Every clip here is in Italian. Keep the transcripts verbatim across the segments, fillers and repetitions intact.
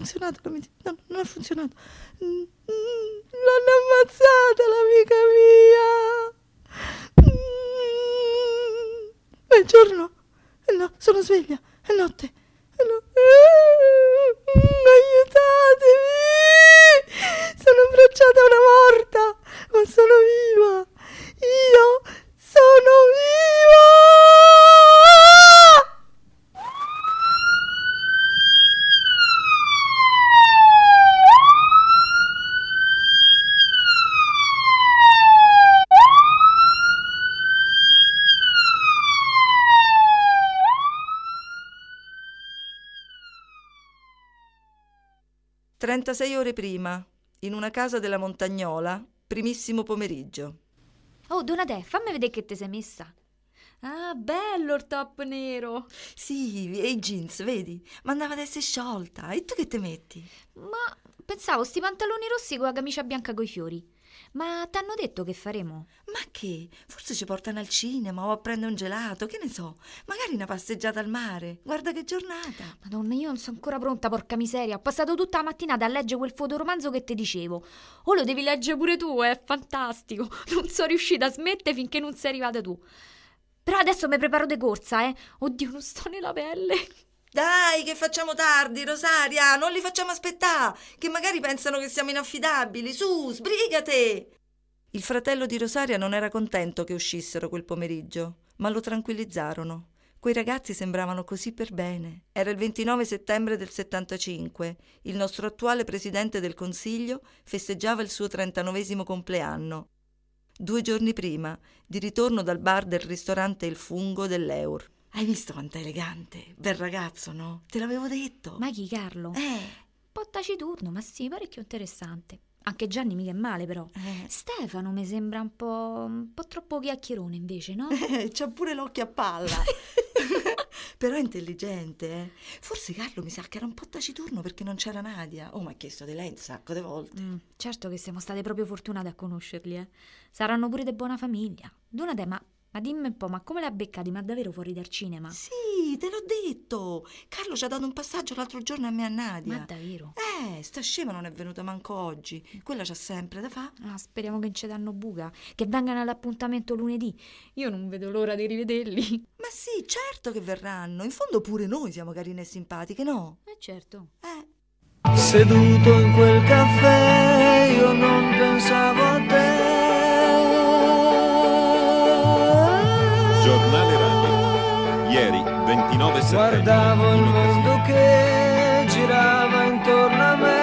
funzionato la medicina, no, non ha funzionato. Mm, l'hanno ammazzata l'amica mia. Mm, è giorno, eh no, sono sveglia, è notte, è no, eh, aiutatemi, sono abbracciata a una morta, ma sono viva, io sono viva. trentasei ore prima, in una casa della Montagnola, primissimo pomeriggio. Oh, Donatè, fammi vedere che te sei messa. Ah, bello il top nero. Sì, e i jeans, vedi? Mandava ad essere sciolta. E tu che te metti? Ma pensavo sti pantaloni rossi con la camicia bianca coi fiori. Ma t'hanno detto che faremo? Ma che? Forse ci portano al cinema o a prendere un gelato, che ne so. Magari una passeggiata al mare. Guarda che giornata. Madonna, io non sono ancora pronta, porca miseria. Ho passato tutta la mattinata a leggere quel fotoromanzo che ti dicevo. Oh, lo devi leggere pure tu, è fantastico. Non sono riuscita a smettere finché non sei arrivata tu. Però adesso mi preparo de corsa, eh. Oddio, non sto nella pelle. Dai, che facciamo tardi, Rosaria, non li facciamo aspettare, che magari pensano che siamo inaffidabili. Su, sbrigate! Il fratello di Rosaria non era contento che uscissero quel pomeriggio, ma lo tranquillizzarono. Quei ragazzi sembravano così per bene. Era il ventinove settembre del settantacinque. Il nostro attuale presidente del Consiglio festeggiava il suo trentanovesimo compleanno. Due giorni prima, di ritorno dal bar del ristorante Il Fungo dell'Eur. Hai visto quanto è elegante? Bel ragazzo, no? Te l'avevo detto. Ma chi, Carlo? Eh. Un po' taciturno, ma sì, parecchio interessante. Anche Gianni mica è male, però. Eh. Stefano mi sembra un po', un po' troppo chiacchierone, invece, no? Eh, c'ha pure l'occhio a palla. Però è intelligente, eh. Forse Carlo mi sa che era un po' taciturno perché non c'era Nadia. Oh, mi ha chiesto di lei un sacco di volte. Mm, certo che siamo state proprio fortunate a conoscerli, eh. Saranno pure di buona famiglia. Donatè, ma... Ma dimmi un po', ma come li ha beccati? Ma davvero fuori dal cinema? Sì, te l'ho detto. Carlo ci ha dato un passaggio l'altro giorno a me e a Nadia. Ma davvero? Eh, sta scema non è venuta manco oggi. Quella c'ha sempre da fa. Ah, speriamo che non ci danno buca, che vengano all'appuntamento lunedì. Io non vedo l'ora di rivederli. Ma sì, certo che verranno. In fondo pure noi siamo carine e simpatiche, no? Eh certo. Eh. Seduto in quel caffè io non pensavo a te. Giornale Radio. Ieri, ventinove settembre. Guardavo il mondo che girava intorno a me.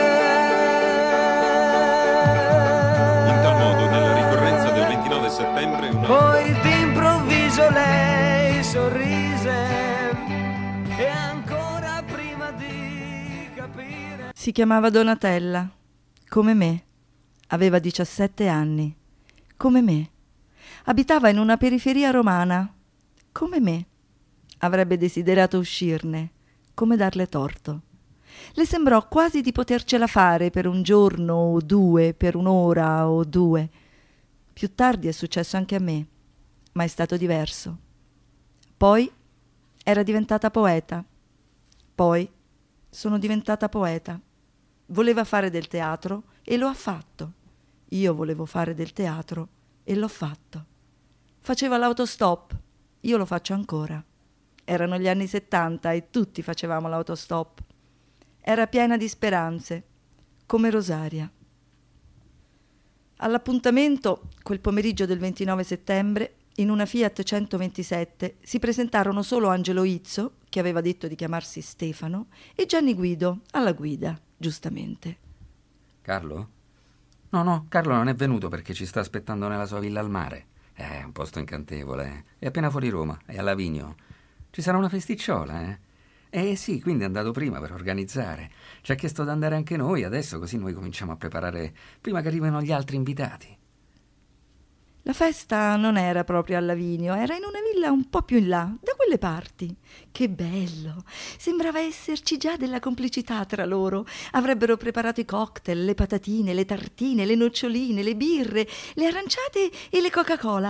In tal modo, nella ricorrenza del ventinove settembre, una... Poi d'improvviso lei sorrise e ancora prima di capire. Si chiamava Donatella, come me. Aveva diciassette anni, come me. Abitava in una periferia romana, come me. Avrebbe desiderato uscirne, come darle torto. Le sembrò quasi di potercela fare per un giorno o due, per un'ora o due. Più tardi è successo anche a me, ma è stato diverso. Poi era diventata poeta. Poi sono diventata poeta. Voleva fare del teatro e lo ha fatto. Io volevo fare del teatro e l'ho fatto. Faceva l'autostop, io lo faccio ancora. Erano gli anni settanta e tutti facevamo l'autostop. Era piena di speranze, come Rosaria. All'appuntamento, quel pomeriggio del ventinove settembre, in una Fiat centoventisette si presentarono solo Angelo Izzo, che aveva detto di chiamarsi Stefano, e Gianni Guido, alla guida, giustamente. Carlo? No, no, Carlo non è venuto perché ci sta aspettando nella sua villa al mare. È un posto incantevole, eh. È appena fuori Roma, è a Lavinio. Ci sarà una festicciola, eh? Eh sì, quindi è andato prima per organizzare. Ci ha chiesto di andare anche noi adesso, così noi cominciamo a preparare prima che arrivino gli altri invitati. La festa non era proprio a Lavinio, era in una villa un po' più in là, da quelle parti. Che bello! Sembrava esserci già della complicità tra loro. Avrebbero preparato i cocktail, le patatine, le tartine, le noccioline, le birre, le aranciate e le Coca-Cola.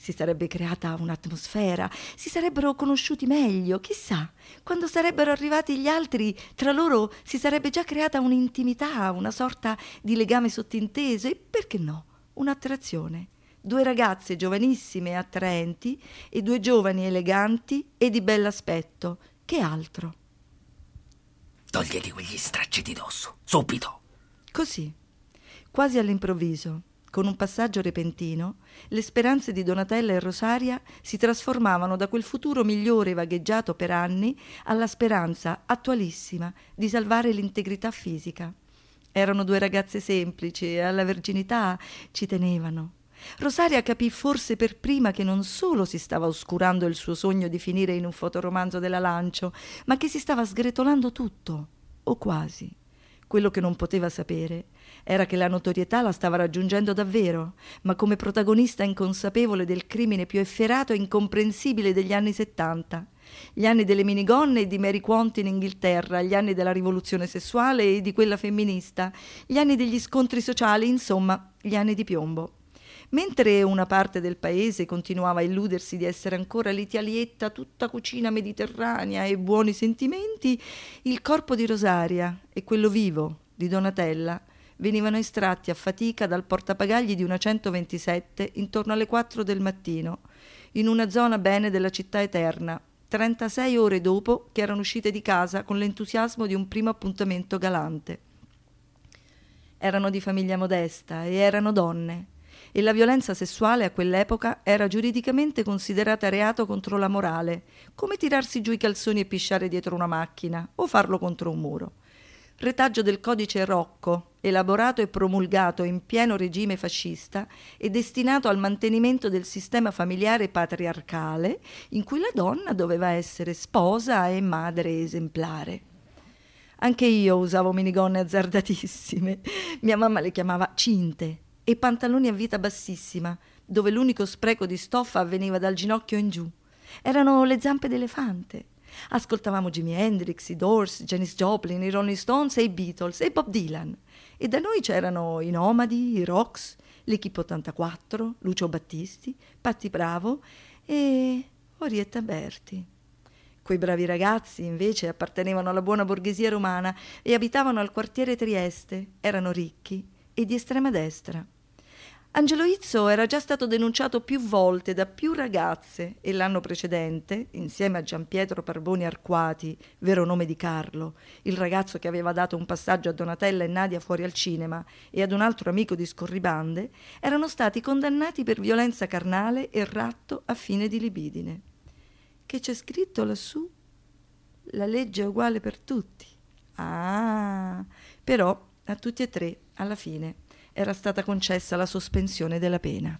Si sarebbe creata un'atmosfera, si sarebbero conosciuti meglio, chissà, quando sarebbero arrivati gli altri, tra loro si sarebbe già creata un'intimità, una sorta di legame sottinteso e, perché no, un'attrazione. Due ragazze giovanissime e attraenti e due giovani eleganti e di bell'aspetto. Che altro? Toglieti quegli stracci di dosso, subito! Così, quasi all'improvviso, con un passaggio repentino, le speranze di Donatella e Rosaria si trasformavano da quel futuro migliore vagheggiato per anni alla speranza attualissima di salvare l'integrità fisica. Erano due ragazze semplici e alla verginità ci tenevano. Rosaria capì forse per prima che non solo si stava oscurando il suo sogno di finire in un fotoromanzo della Lancio, ma che si stava sgretolando tutto, o quasi. Quello che non poteva sapere era che la notorietà la stava raggiungendo davvero, ma come protagonista inconsapevole del crimine più efferato e incomprensibile degli anni settanta. Gli anni delle minigonne e di Mary Quant in Inghilterra, gli anni della rivoluzione sessuale e di quella femminista, gli anni degli scontri sociali, insomma, gli anni di piombo. Mentre una parte del paese continuava a illudersi di essere ancora l'Italietta tutta cucina mediterranea e buoni sentimenti, il corpo di Rosaria e quello vivo di Donatella venivano estratti a fatica dal portapagagli di una centoventisette intorno alle quattro del mattino, in una zona bene della città eterna, trentasei ore dopo che erano uscite di casa con l'entusiasmo di un primo appuntamento galante. Erano di famiglia modesta e erano donne, e la violenza sessuale a quell'epoca era giuridicamente considerata reato contro la morale, come tirarsi giù i calzoni e pisciare dietro una macchina o farlo contro un muro. Retaggio del codice Rocco, elaborato e promulgato in pieno regime fascista e destinato al mantenimento del sistema familiare patriarcale in cui la donna doveva essere sposa e madre esemplare. Anche io usavo minigonne azzardatissime. Mia mamma le chiamava cinte e pantaloni a vita bassissima, dove l'unico spreco di stoffa avveniva dal ginocchio in giù. Erano le zampe d'elefante. Ascoltavamo Jimi Hendrix, i Doors, Janis Joplin, i Rolling Stones e i Beatles e Bob Dylan. E da noi c'erano i Nomadi, i Rox, l'Equipe ottantaquattro, Lucio Battisti, Patti Bravo e Orietta Berti. Quei bravi ragazzi, invece, appartenevano alla buona borghesia romana e abitavano al quartiere Trieste, erano ricchi e di estrema destra. Angelo Izzo era già stato denunciato più volte da più ragazze e l'anno precedente, insieme a Gianpietro Parboni Arquati, vero nome di Carlo, il ragazzo che aveva dato un passaggio a Donatella e Nadia fuori al cinema, e ad un altro amico di scorribande, erano stati condannati per violenza carnale e ratto a fine di libidine. Che c'è scritto lassù? La legge è uguale per tutti. Ah, però a tutti e tre, alla fine, era stata concessa la sospensione della pena.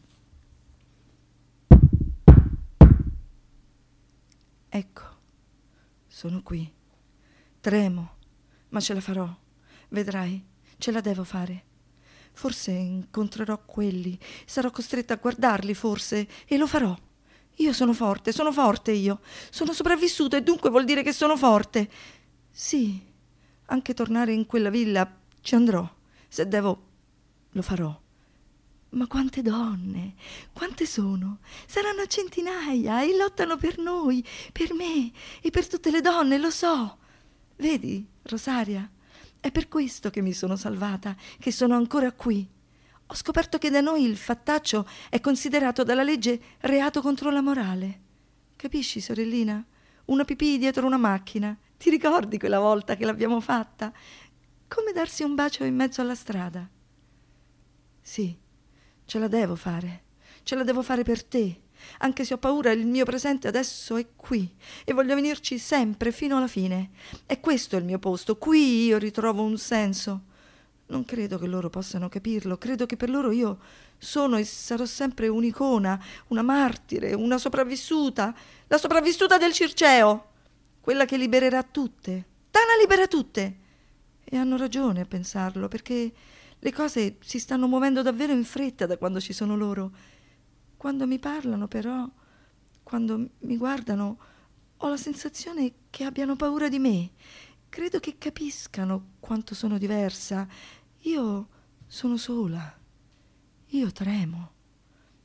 Ecco, sono qui. Tremo, ma ce la farò. Vedrai, ce la devo fare. Forse incontrerò quelli, sarò costretta a guardarli forse, e lo farò. Io sono forte, sono forte io. Sono sopravvissuta e dunque vuol dire che sono forte. Sì, anche tornare in quella villa ci andrò. Se devo, lo farò. Ma quante donne, quante sono? Saranno centinaia e lottano per noi, per me e per tutte le donne, lo so. Vedi, Rosaria, è per questo che mi sono salvata, che sono ancora qui. Ho scoperto che da noi il fattaccio è considerato dalla legge reato contro la morale. Capisci, sorellina? Una pipì dietro una macchina. Ti ricordi quella volta che l'abbiamo fatta? Come darsi un bacio in mezzo alla strada. Sì, ce la devo fare. Ce la devo fare per te. Anche se ho paura, il mio presente adesso è qui e voglio venirci sempre fino alla fine. È questo il mio posto. Qui io ritrovo un senso. Non credo che loro possano capirlo, credo che per loro io sono e sarò sempre un'icona, una martire, una sopravvissuta, la sopravvissuta del Circeo, quella che libererà tutte. Tana libera tutte! E hanno ragione a pensarlo, perché le cose si stanno muovendo davvero in fretta da quando ci sono loro. Quando mi parlano, però, quando mi guardano, ho la sensazione che abbiano paura di me. Credo che capiscano quanto sono diversa. Io sono sola. Io tremo.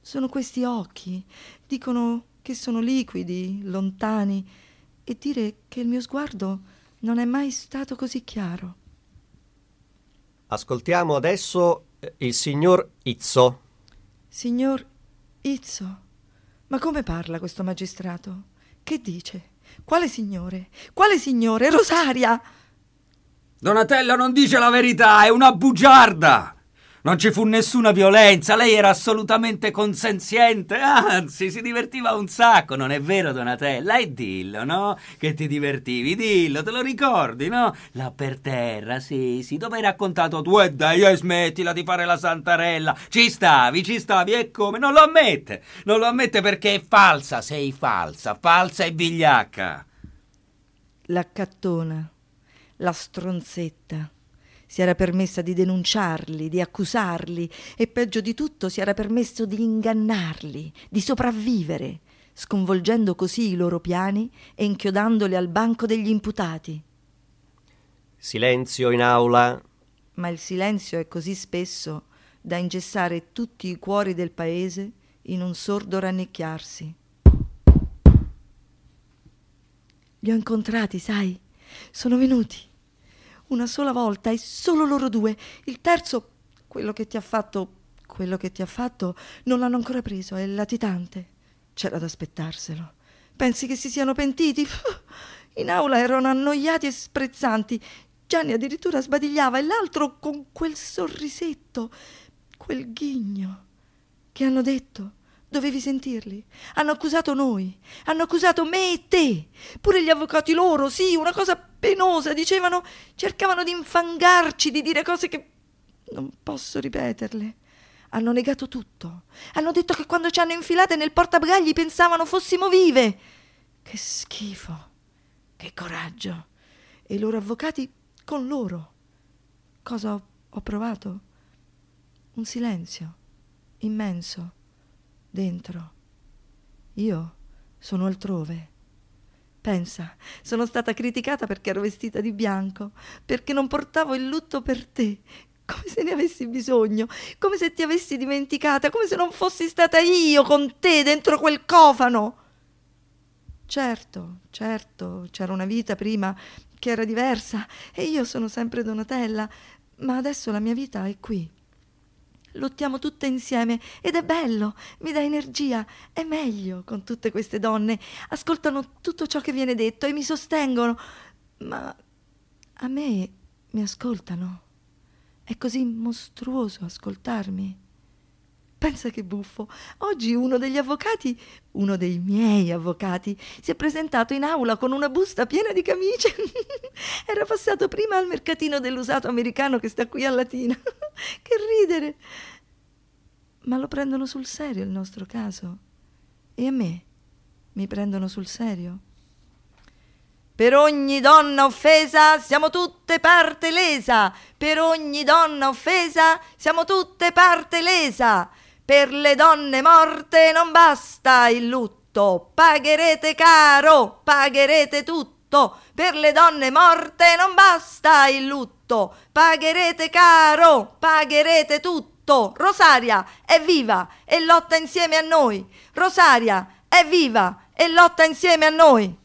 Sono questi occhi. Dicono che sono liquidi, lontani, e dire che il mio sguardo non è mai stato così chiaro. Ascoltiamo adesso il signor Izzo. Signor Izzo? Ma come parla questo magistrato? Che dice? Quale signore? Quale signore? Rosaria! Donatella non dice la verità, è una bugiarda! Non ci fu nessuna violenza, lei era assolutamente consenziente, anzi si divertiva un sacco, non è vero Donatella? E dillo, no? Che ti divertivi, dillo, te lo ricordi, no? Là per terra, sì, sì, dove hai raccontato tu e dai, e smettila di fare la santarella, ci stavi, ci stavi, e come? Non lo ammette, non lo ammette perché è falsa, sei falsa, falsa e vigliacca. L'accattona, la stronzetta. Si era permessa di denunciarli, di accusarli e peggio di tutto si era permesso di ingannarli, di sopravvivere, sconvolgendo così i loro piani e inchiodandoli al banco degli imputati. Silenzio in aula. Ma il silenzio è così spesso da ingessare tutti i cuori del paese in un sordo rannicchiarsi. Li ho incontrati, sai? Sono venuti. Una sola volta e solo loro due. Il terzo, quello che ti ha fatto, quello che ti ha fatto, non l'hanno ancora preso, è latitante. C'era da aspettarselo. Pensi che si siano pentiti? In aula erano annoiati e sprezzanti. Gianni addirittura sbadigliava e l'altro con quel sorrisetto, quel ghigno. Che hanno detto? Dovevi sentirli. Hanno accusato noi, hanno accusato me e te. Pure gli avvocati loro, sì, una cosa penosa. Dicevano, cercavano di infangarci, di dire cose che non posso ripeterle. Hanno negato tutto. Hanno detto che quando ci hanno infilate nel portabagagli pensavano fossimo vive. Che schifo, che coraggio. E i loro avvocati con loro. Cosa ho, ho provato? Un silenzio immenso. Dentro. Io sono altrove. Pensa, sono stata criticata perché ero vestita di bianco, perché non portavo il lutto per te, come se ne avessi bisogno, come se ti avessi dimenticata, come se non fossi stata io con te dentro quel cofano. Certo, certo, c'era una vita prima che era diversa e io sono sempre Donatella, ma adesso la mia vita è qui. Lottiamo tutte insieme ed è bello, mi dà energia, è meglio con tutte queste donne, ascoltano tutto ciò che viene detto e mi sostengono, ma a me mi ascoltano, è così mostruoso ascoltarmi. Pensa che buffo, oggi uno degli avvocati, uno dei miei avvocati, si è presentato in aula con una busta piena di camicie, era passato prima al mercatino dell'usato americano che sta qui a Latina. Che ridere! Ma lo prendono sul serio il nostro caso? E a me? Mi prendono sul serio? Per ogni donna offesa siamo tutte parte lesa. Per ogni donna offesa siamo tutte parte lesa. Per le donne morte non basta il lutto. Pagherete caro, pagherete tutto. Per le donne morte non basta il lutto. Pagherete caro, pagherete tutto. Rosaria è viva e lotta insieme a noi. Rosaria è viva e lotta insieme a noi.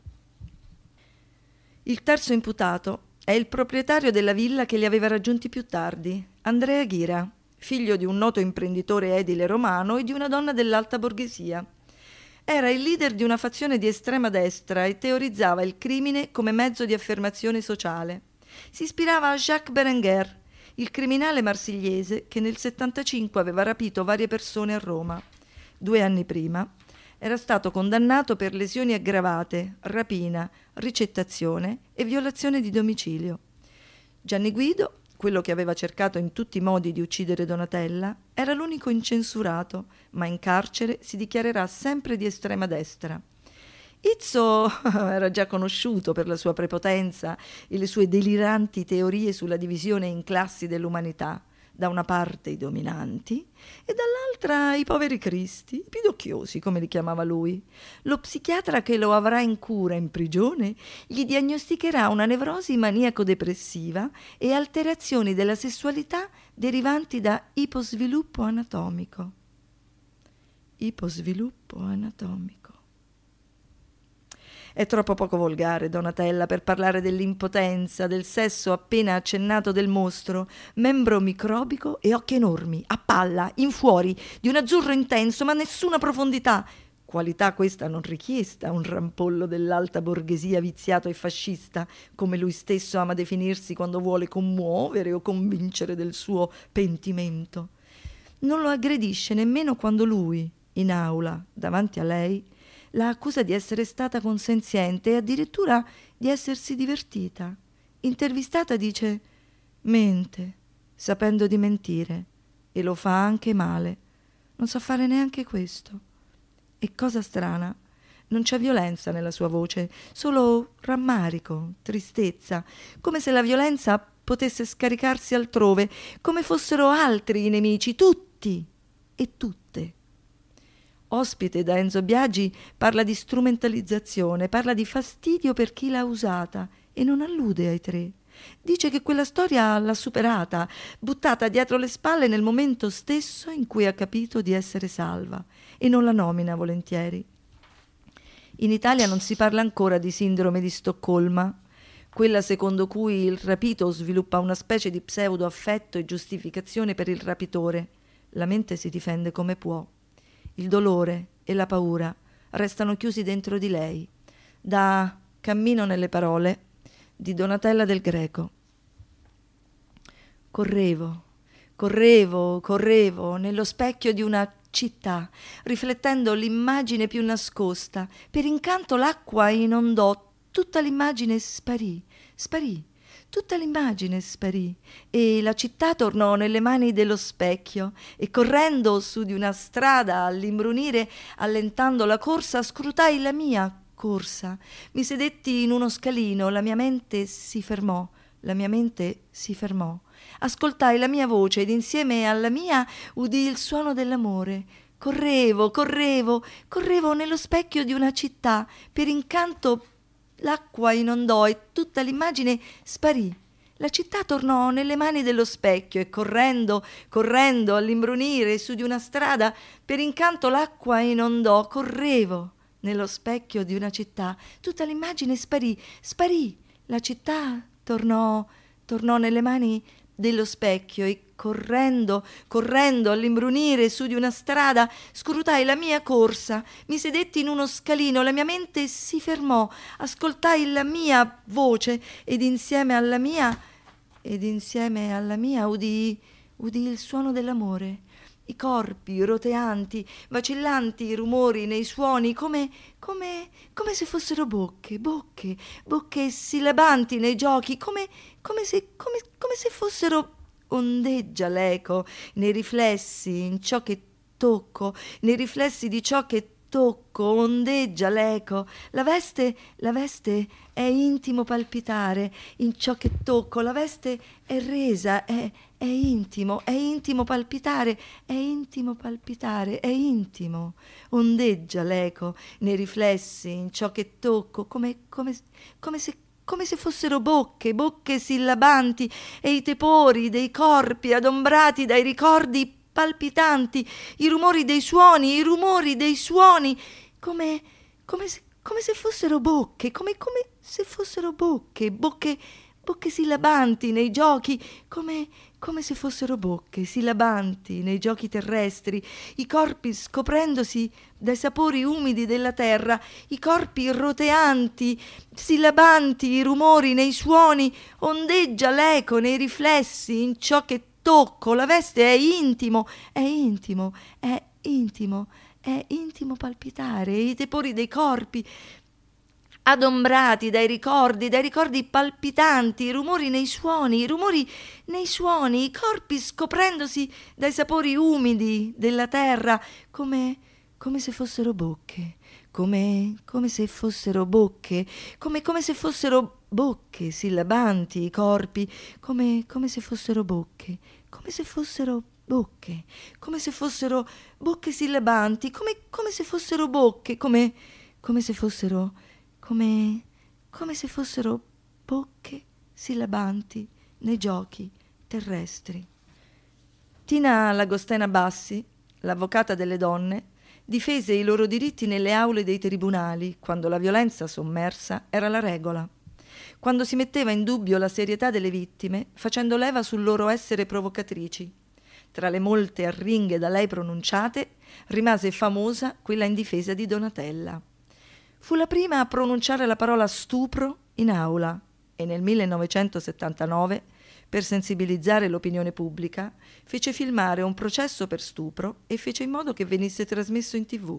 Il terzo imputato è il proprietario della villa che li aveva raggiunti più tardi, Andrea Ghira, figlio di un noto imprenditore edile romano e di una donna dell'alta borghesia. Era il leader di una fazione di estrema destra e teorizzava il crimine come mezzo di affermazione sociale. Si ispirava a Jacques Berenguer, il criminale marsigliese che nel settantacinque aveva rapito varie persone a Roma. Due anni prima era stato condannato per lesioni aggravate, rapina, ricettazione e violazione di domicilio. Gianni Guido, quello che aveva cercato in tutti i modi di uccidere Donatella, era l'unico incensurato, ma in carcere si dichiarerà sempre di estrema destra. Izzo era già conosciuto per la sua prepotenza e le sue deliranti teorie sulla divisione in classi dell'umanità, da una parte i dominanti e dall'altra i poveri cristi, i pidocchiosi come li chiamava lui. Lo psichiatra che lo avrà in cura in prigione gli diagnosticherà una nevrosi maniaco-depressiva e alterazioni della sessualità derivanti da iposviluppo anatomico. iposviluppo anatomico. È troppo poco volgare, Donatella, per parlare dell'impotenza, del sesso appena accennato del mostro, membro microbico e occhi enormi, a palla, in fuori, di un azzurro intenso, ma nessuna profondità. Qualità questa non richiesta a un rampollo dell'alta borghesia viziato e fascista, come lui stesso ama definirsi quando vuole commuovere o convincere del suo pentimento. Non lo aggredisce nemmeno quando lui, in aula, davanti a lei, la accusa di essere stata consenziente e addirittura di essersi divertita. Intervistata dice: mente, sapendo di mentire, e lo fa anche male. Non sa fare neanche questo. E cosa strana, non c'è violenza nella sua voce, solo rammarico, tristezza, come se la violenza potesse scaricarsi altrove, come fossero altri i nemici, tutti e tutte. Ospite da Enzo Biagi, parla di strumentalizzazione, parla di fastidio per chi l'ha usata e non allude ai tre. Dice che quella storia l'ha superata, buttata dietro le spalle nel momento stesso in cui ha capito di essere salva, e non la nomina volentieri. In Italia non si parla ancora di sindrome di Stoccolma, quella secondo cui il rapito sviluppa una specie di pseudo-affetto e giustificazione per il rapitore. La mente si difende come può. Il dolore e la paura restano chiusi dentro di lei. Da Cammino nelle parole di Donatella Del Greco. Correvo, correvo, correvo nello specchio di una città, riflettendo l'immagine più nascosta. Per incanto l'acqua inondò, tutta l'immagine sparì, sparì. Tutta l'immagine sparì e la città tornò nelle mani dello specchio e correndo su di una strada all'imbrunire, allentando la corsa, scrutai la mia corsa. Mi sedetti in uno scalino, la mia mente si fermò, la mia mente si fermò. Ascoltai la mia voce ed insieme alla mia udii il suono dell'amore. Correvo, correvo, correvo nello specchio di una città, per incanto l'acqua inondò e tutta l'immagine sparì. La città tornò nelle mani dello specchio e correndo, correndo all'imbrunire su di una strada, per incanto l'acqua inondò. Correvo nello specchio di una città, tutta l'immagine sparì, sparì. La città tornò, tornò nelle mani dello specchio e correndo, correndo all'imbrunire su di una strada, scrutai la mia corsa, mi sedetti in uno scalino, la mia mente si fermò, ascoltai la mia voce ed insieme alla mia, ed insieme alla mia udii, udii il suono dell'amore. I corpi roteanti, vacillanti rumori nei suoni, come, come, come se fossero bocche, bocche, bocche sillabanti nei giochi, come, come, se, come, come se fossero. Ondeggia l'eco nei riflessi, in ciò che tocco, nei riflessi di ciò che tocco, ondeggia l'eco. La veste, la veste è intimo palpitare in ciò che tocco, la veste è resa, è, è intimo, è intimo palpitare, è intimo palpitare, è intimo. Ondeggia l'eco nei riflessi in ciò che tocco, come, come, come se come se fossero bocche, bocche sillabanti, e i tepori dei corpi adombrati dai ricordi palpitanti, i rumori dei suoni, i rumori dei suoni, come, come, se, come se fossero bocche, come, come se fossero bocche, bocche, bocche sillabanti nei giochi, come, come se fossero bocche sillabanti nei giochi terrestri, i corpi scoprendosi dai sapori umidi della terra, i corpi roteanti, sillabanti, i rumori nei suoni, ondeggia l'eco nei riflessi in ciò che tocco, la veste è intimo, è intimo, è intimo, è intimo palpitare, i tepori dei corpi adombrati dai ricordi, dai ricordi palpitanti, i rumori nei suoni, i rumori nei suoni, i corpi scoprendosi dai sapori umidi della terra, come, come se fossero bocche, come, come se fossero bocche, come, come se fossero bocche sillabanti, i corpi, come, come se fossero bocche, come se fossero bocche, come se fossero bocche sillabanti, come, come se fossero bocche, come, come se fossero Come, come se fossero bocche sillabanti nei giochi terrestri. Tina Lagostena Bassi, l'avvocata delle donne, Difese i loro diritti nelle aule dei tribunali, quando la violenza sommersa era la regola. Quando si metteva in dubbio la serietà delle vittime, facendo leva sul loro essere provocatrici. Tra le molte arringhe da lei pronunciate, rimase famosa quella in difesa di Donatella. Fu la prima a pronunciare la parola stupro in aula e nel millenovecentosettantanove, per sensibilizzare l'opinione pubblica, fece filmare un processo per stupro e fece in modo che venisse trasmesso in tivù.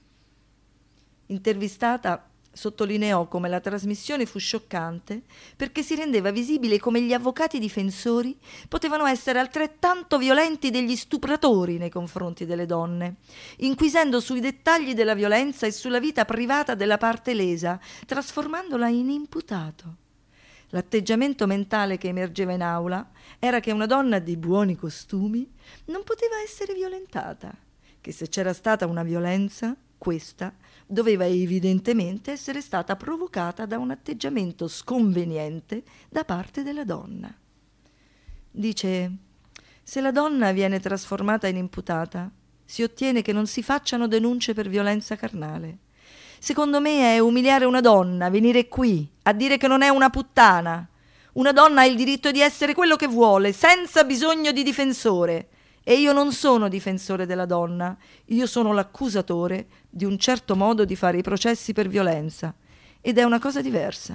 Intervistata, sottolineò come la trasmissione fu scioccante perché si rendeva visibile come gli avvocati difensori potevano essere altrettanto violenti degli stupratori nei confronti delle donne, inquisendo sui dettagli della violenza e sulla vita privata della parte lesa, trasformandola in imputato. L'atteggiamento mentale che emergeva in aula era che una donna di buoni costumi non poteva essere violentata, che se c'era stata una violenza, questa doveva evidentemente essere stata provocata da un atteggiamento sconveniente da parte della donna. Dice: se la donna viene trasformata in imputata, si ottiene che non si facciano denunce per violenza carnale. Secondo me è umiliare una donna venire qui a dire che non è una puttana. Una donna ha il diritto di essere quello che vuole, senza bisogno di difensore. E io non sono difensore della donna, io sono l'accusatore di un certo modo di fare i processi per violenza. Ed è una cosa diversa.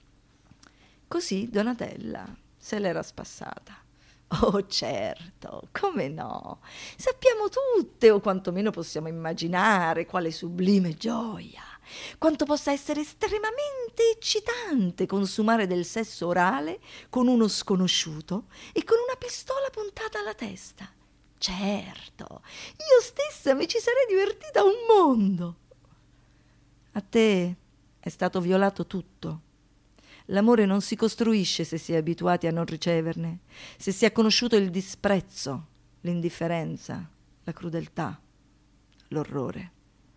Così Donatella se l'era spassata. Oh certo, come no? Sappiamo tutte, o quantomeno possiamo immaginare, quale sublime gioia, quanto possa essere estremamente eccitante consumare del sesso orale con uno sconosciuto e con una pistola puntata alla testa. Certo, io stessa mi ci sarei divertita un mondo. A te è stato violato tutto. L'amore non si costruisce se si è abituati a non riceverne, se si è conosciuto il disprezzo, l'indifferenza, la crudeltà, l'orrore.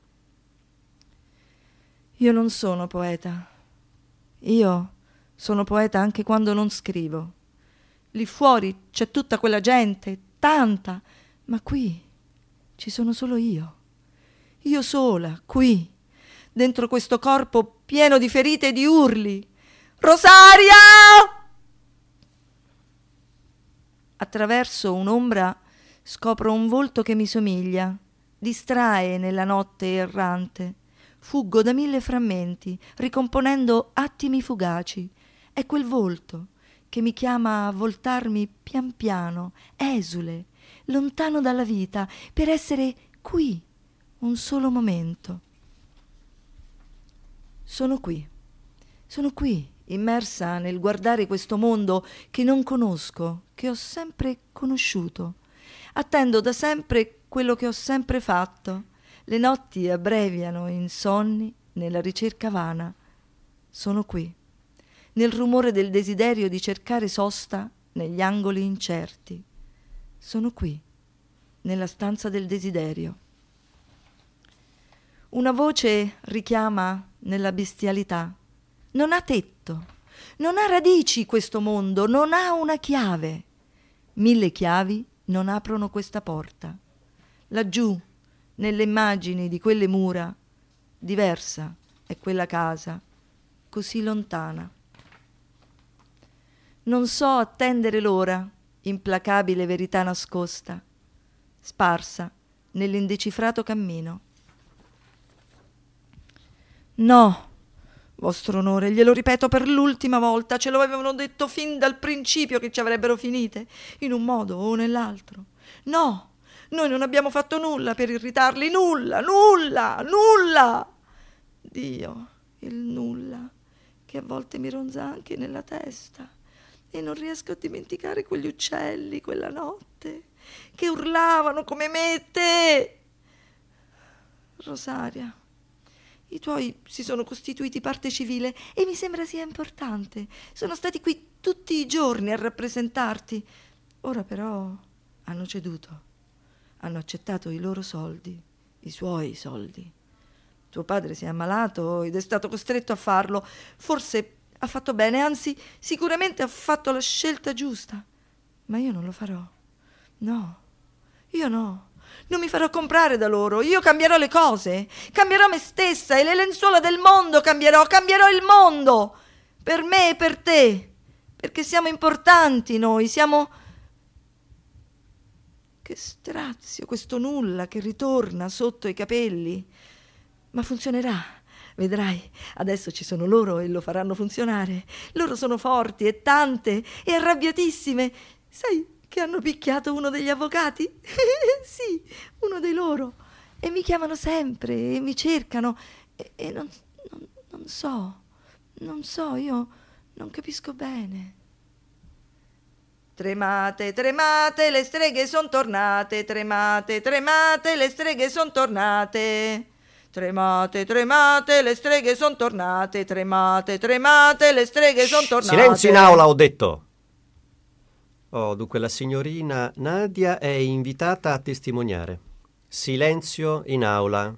Io non sono poeta. Io sono poeta anche quando non scrivo. Lì fuori c'è tutta quella gente, tanta, ma qui ci sono solo io. Io sola, qui, dentro questo corpo pieno di ferite e di urli. Rosaria! Attraverso un'ombra scopro un volto che mi somiglia, distrae nella notte errante. Fuggo da mille frammenti, ricomponendo attimi fugaci. È quel volto che mi chiama a voltarmi pian piano, esule, lontano dalla vita, per essere qui un solo momento. Sono qui, sono qui, immersa nel guardare questo mondo che non conosco, che ho sempre conosciuto. Attendo da sempre quello che ho sempre fatto. Le notti abbreviano insonni nella ricerca vana. Sono qui, nel rumore del desiderio di cercare sosta negli angoli incerti. Sono qui, nella stanza del desiderio. Una voce richiama nella bestialità. Non ha tetto, non ha radici questo mondo, non ha una chiave. Mille chiavi non aprono questa porta. Laggiù, nelle immagini di quelle mura, diversa è quella casa, così lontana. Non so attendere l'ora, implacabile verità nascosta, sparsa nell'indecifrato cammino. No, vostro onore, glielo ripeto per l'ultima volta, ce lo avevano detto fin dal principio che ci avrebbero finite, in un modo o nell'altro. No! Noi non abbiamo fatto nulla per irritarli, nulla, nulla, nulla. Dio, il nulla, che a volte mi ronza anche nella testa. E non riesco a dimenticare quegli uccelli, quella notte, che urlavano come me te. Rosaria, i tuoi si sono costituiti parte civile e mi sembra sia importante. Sono stati qui tutti i giorni a rappresentarti. Ora però hanno ceduto. Hanno accettato i loro soldi, i suoi soldi. Tuo padre si è ammalato ed è stato costretto a farlo. Forse ha fatto bene, anzi, sicuramente ha fatto la scelta giusta. Ma io non lo farò. No, io no. Non mi farò comprare da loro. Io cambierò le cose. Cambierò me stessa e le lenzuola del mondo cambierò. Cambierò il mondo. Per me e per te. Perché siamo importanti noi. Siamo... Che strazio questo nulla che ritorna sotto i capelli. Ma funzionerà. Vedrai, adesso ci sono loro e lo faranno funzionare. Loro sono forti e tante e arrabbiatissime. Sai che hanno picchiato uno degli avvocati? Sì, uno dei loro. E mi chiamano sempre e mi cercano. E, e non, non, non so, non so, io non capisco bene. Tremate, tremate, le streghe son tornate. Tremate, tremate, le streghe son tornate. Tremate, tremate, le streghe son tornate. Tremate, tremate, le streghe son tornate. Silenzio in aula, ho detto. Oh, dunque la signorina Nadia è invitata a testimoniare. Silenzio in aula.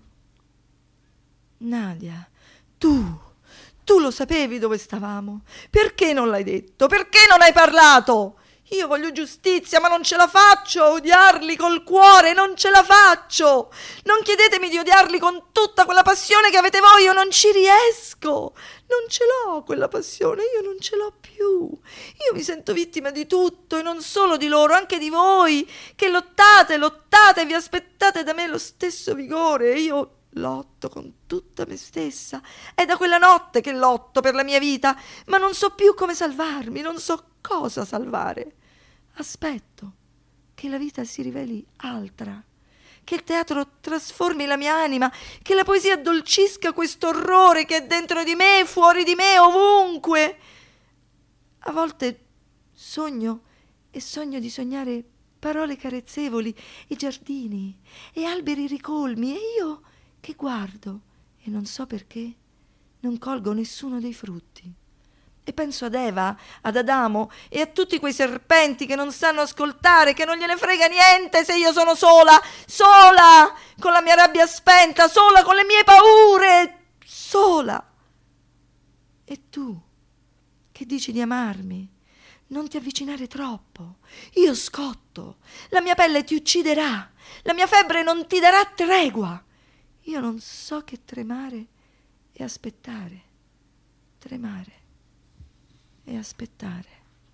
Nadia, tu, tu lo sapevi dove stavamo. Perché non l'hai detto? Perché non hai parlato? Io voglio giustizia, ma non ce la faccio a odiarli col cuore, non ce la faccio. Non chiedetemi di odiarli con tutta quella passione che avete voi, io non ci riesco. Non ce l'ho quella passione, io non ce l'ho più. Io mi sento vittima di tutto e non solo di loro, anche di voi, che lottate, lottate e vi aspettate da me lo stesso vigore. Io lotto con tutta me stessa. È da quella notte che lotto per la mia vita, ma non so più come salvarmi, non so cosa salvare. Aspetto che la vita si riveli altra, che il teatro trasformi la mia anima, che la poesia addolcisca questo orrore che è dentro di me, fuori di me, ovunque. A volte sogno e sogno di sognare parole carezzevoli e giardini e alberi ricolmi, e io che guardo e non so perché non colgo nessuno dei frutti. E penso ad Eva, ad Adamo e a tutti quei serpenti che non sanno ascoltare, che non gliene frega niente se io sono sola, sola, con la mia rabbia spenta, sola con le mie paure, sola. E tu, che dici di amarmi, non ti avvicinare troppo. Io scotto, la mia pelle ti ucciderà, la mia febbre non ti darà tregua. Io non so che tremare e aspettare, tremare e aspettare.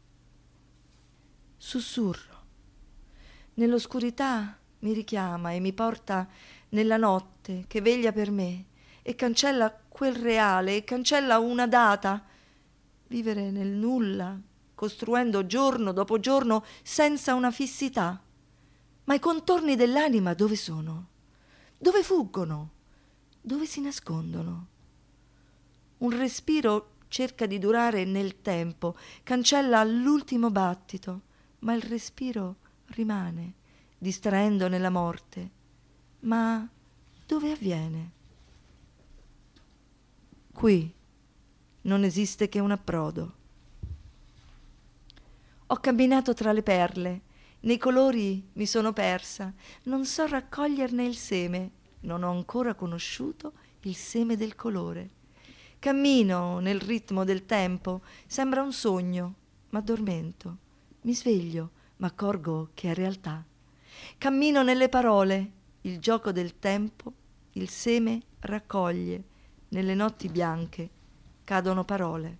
Sussurro. Nell'oscurità mi richiama e mi porta nella notte che veglia per me e cancella quel reale e cancella una data. Vivere nel nulla, costruendo giorno dopo giorno senza una fissità. Ma i contorni dell'anima dove sono? Dove fuggono? Dove si nascondono? Un respiro cerca di durare nel tempo, cancella l'ultimo battito, ma il respiro rimane, distraendo nella morte. Ma dove avviene? Qui non esiste che un approdo. Ho camminato tra le perle, nei colori mi sono persa, non so raccoglierne il seme, non ho ancora conosciuto il seme del colore. Cammino nel ritmo del tempo, sembra un sogno, ma addormento. Mi sveglio, ma accorgo che è realtà. Cammino nelle parole, il gioco del tempo, il seme raccoglie, nelle notti bianche cadono parole.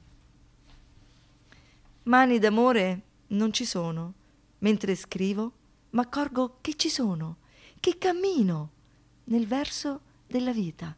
Mani d'amore non ci sono, mentre scrivo, ma accorgo che ci sono, che cammino nel verso della vita.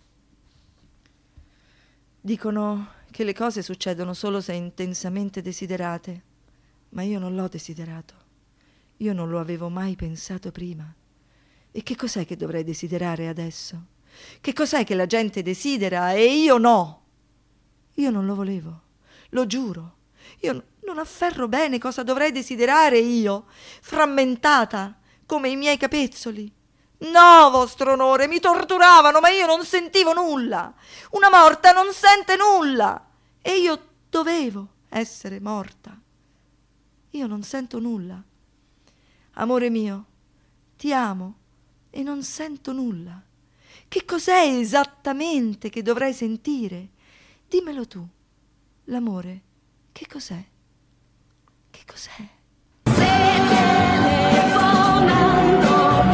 Dicono che le cose succedono solo se intensamente desiderate, ma io non l'ho desiderato. Io non lo avevo mai pensato prima. E che cos'è che dovrei desiderare adesso? Che cos'è che la gente desidera e io no? Io non lo volevo, lo giuro. Io non afferro bene cosa dovrei desiderare io, frammentata come i miei capezzoli. No, vostro onore, mi torturavano, ma io non sentivo nulla. Una morta non sente nulla. E io dovevo essere morta. Io non sento nulla. Amore mio, ti amo e non sento nulla. Che cos'è esattamente che dovrei sentire? Dimmelo tu. L'amore, che cos'è? Che cos'è? Se telefonando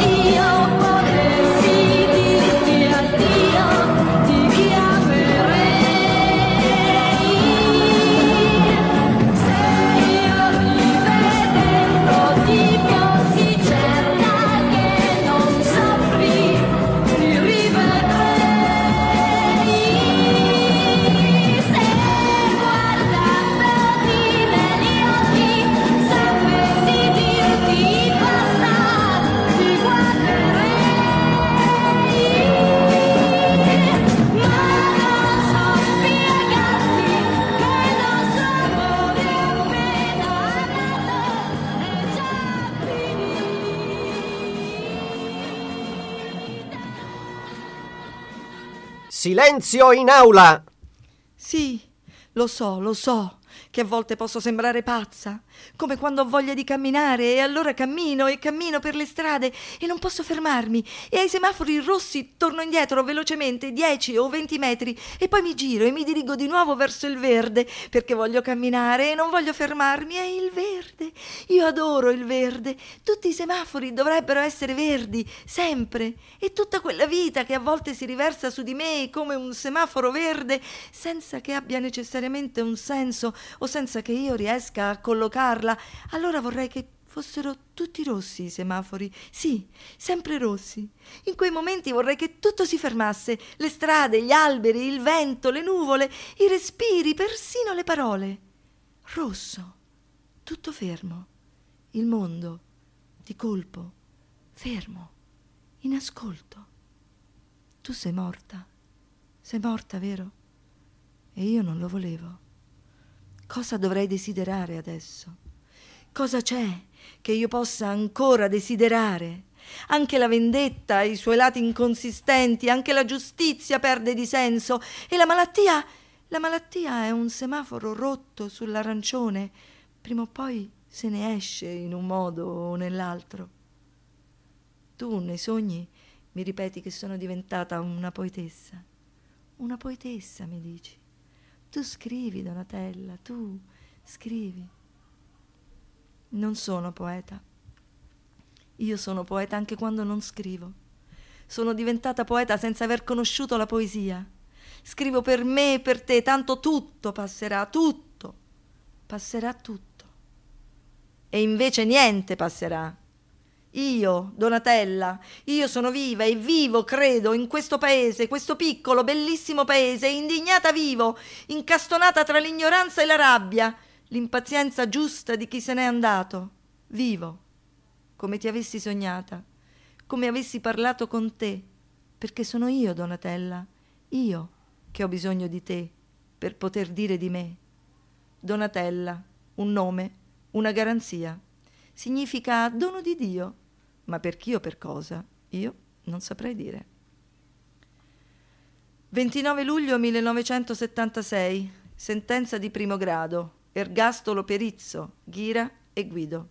Silenzio in aula! Sì, lo so, lo so, che a volte posso sembrare pazza, come quando ho voglia di camminare e allora cammino e cammino per le strade e non posso fermarmi e ai semafori rossi torno indietro velocemente dieci o venti metri e poi mi giro e mi dirigo di nuovo verso il verde perché voglio camminare e non voglio fermarmi. È il verde, io adoro il verde, tutti i semafori dovrebbero essere verdi sempre e tutta quella vita che a volte si riversa su di me come un semaforo verde senza che abbia necessariamente un senso o senza che io riesca a collocarla, allora vorrei che fossero tutti rossi i semafori, sì, sempre rossi. In quei momenti vorrei che tutto si fermasse, le strade, gli alberi, il vento, le nuvole, i respiri, persino le parole. Rosso, tutto fermo, il mondo, di colpo, fermo, in ascolto. Tu sei morta, sei morta, vero? E io non lo volevo. Cosa dovrei desiderare adesso? Cosa c'è che io possa ancora desiderare? Anche la vendetta ha i suoi lati inconsistenti, anche la giustizia perde di senso e la malattia, la malattia è un semaforo rotto sull'arancione. Prima o poi se ne esce in un modo o nell'altro. Tu nei sogni mi ripeti che sono diventata una poetessa. Una poetessa, mi dici. Tu scrivi, Donatella, tu scrivi. Non sono poeta. Io sono poeta anche quando non scrivo. Sono diventata poeta senza aver conosciuto la poesia. Scrivo per me e per te, tanto tutto passerà, tutto. Passerà tutto. E invece niente passerà. Io, Donatella, io sono viva e vivo, credo, in questo paese, questo piccolo, bellissimo paese, indignata vivo, incastonata tra l'ignoranza e la rabbia, l'impazienza giusta di chi se n'è andato. Vivo, come ti avessi sognata, come avessi parlato con te, perché sono io, Donatella, io che ho bisogno di te per poter dire di me. Donatella, un nome, una garanzia. Significa dono di Dio. Ma per chi o per cosa? Io non saprei dire. ventinove luglio millenovecentosettantasei. Sentenza di primo grado. Ergastolo per Izzo, Ghira e Guido.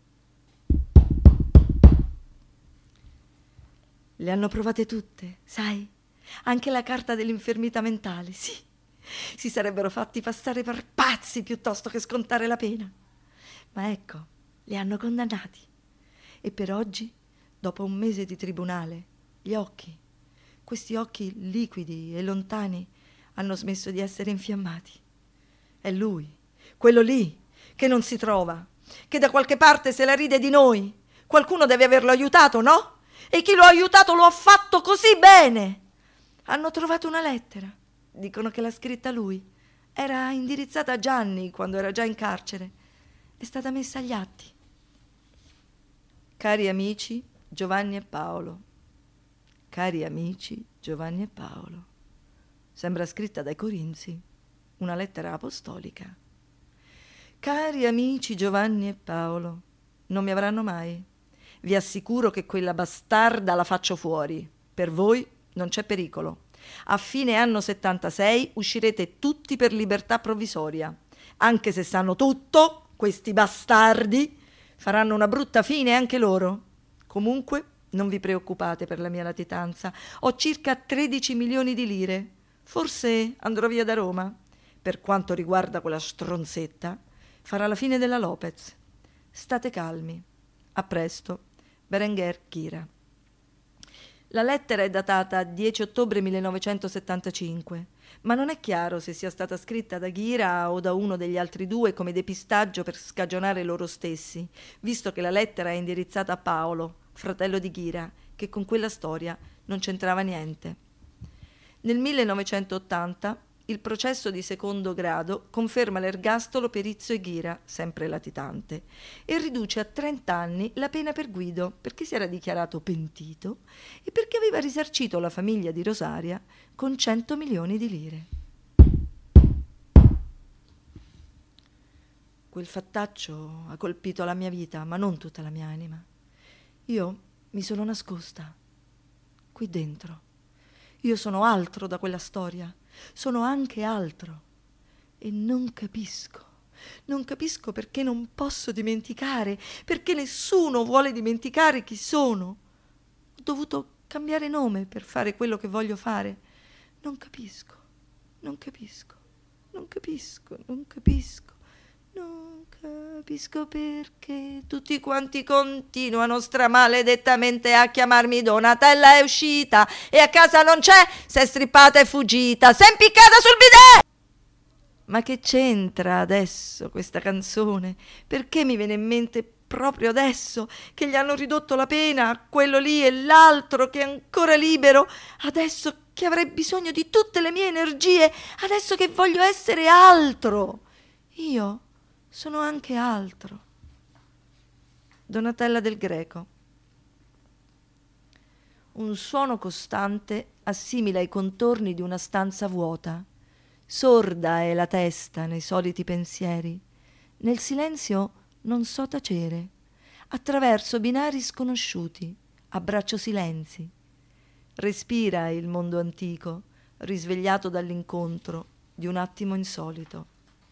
Le hanno provate tutte, sai? Anche la carta dell'infermità mentale, sì. Si sarebbero fatti passare per pazzi piuttosto che scontare la pena. Ma ecco, li hanno condannati. E per oggi, dopo un mese di tribunale, gli occhi, questi occhi liquidi e lontani, hanno smesso di essere infiammati. È lui, quello lì, che non si trova, che da qualche parte se la ride di noi. Qualcuno deve averlo aiutato, no? E chi lo ha aiutato lo ha fatto così bene. Hanno trovato una lettera. Dicono che l'ha scritta lui. Era indirizzata a Gianni quando era già in carcere. È stata messa agli atti. Cari amici, Giovanni e Paolo. Cari amici, Giovanni e Paolo. Sembra scritta dai Corinzi, una lettera apostolica. Cari amici Giovanni e Paolo, non mi avranno mai. Vi assicuro che quella bastarda la faccio fuori. Per voi non c'è pericolo. A fine anno settantasei uscirete tutti per libertà provvisoria. Anche se sanno tutto, questi bastardi faranno una brutta fine anche loro. Comunque, non vi preoccupate per la mia latitanza. Ho circa tredici milioni di lire. Forse andrò via da Roma. Per quanto riguarda quella stronzetta, farà la fine della Lopez. State calmi. A presto. Berenguer Ghira. La lettera è datata dieci ottobre millenovecentosettantacinque, ma non è chiaro se sia stata scritta da Ghira o da uno degli altri due come depistaggio per scagionare loro stessi, visto che la lettera è indirizzata a Paolo, fratello di Ghira, che con quella storia non c'entrava niente. Nel millenovecentottanta il processo di secondo grado conferma l'ergastolo per Izzo e Ghira, sempre latitante, e riduce a trenta anni la pena per Guido, perché si era dichiarato pentito e perché aveva risarcito la famiglia di Rosaria con cento milioni di lire. Quel fattaccio ha colpito la mia vita, ma non tutta la mia anima. Io mi sono nascosta qui dentro. Io sono altro da quella storia, sono anche altro. E non capisco, non capisco perché non posso dimenticare, perché nessuno vuole dimenticare chi sono. Ho dovuto cambiare nome per fare quello che voglio fare. Non capisco, non capisco, non capisco, non capisco, non capisco perché tutti quanti continuano stramaledettamente a chiamarmi Donatella è uscita e a casa non c'è, si è strippata e fuggita, si è impiccata sul bidet! Ma che c'entra adesso questa canzone? Perché mi viene in mente proprio adesso che gli hanno ridotto la pena a quello lì e l'altro che è ancora libero, adesso che avrei bisogno di tutte le mie energie, adesso che voglio essere altro? Io sono anche altro. Donatella del Greco. Un suono costante assimila i contorni di una stanza vuota. Sorda è la testa nei soliti pensieri. Nel silenzio non so tacere. Attraverso binari sconosciuti, abbraccio silenzi. Respira il mondo antico, risvegliato dall'incontro di un attimo insolito.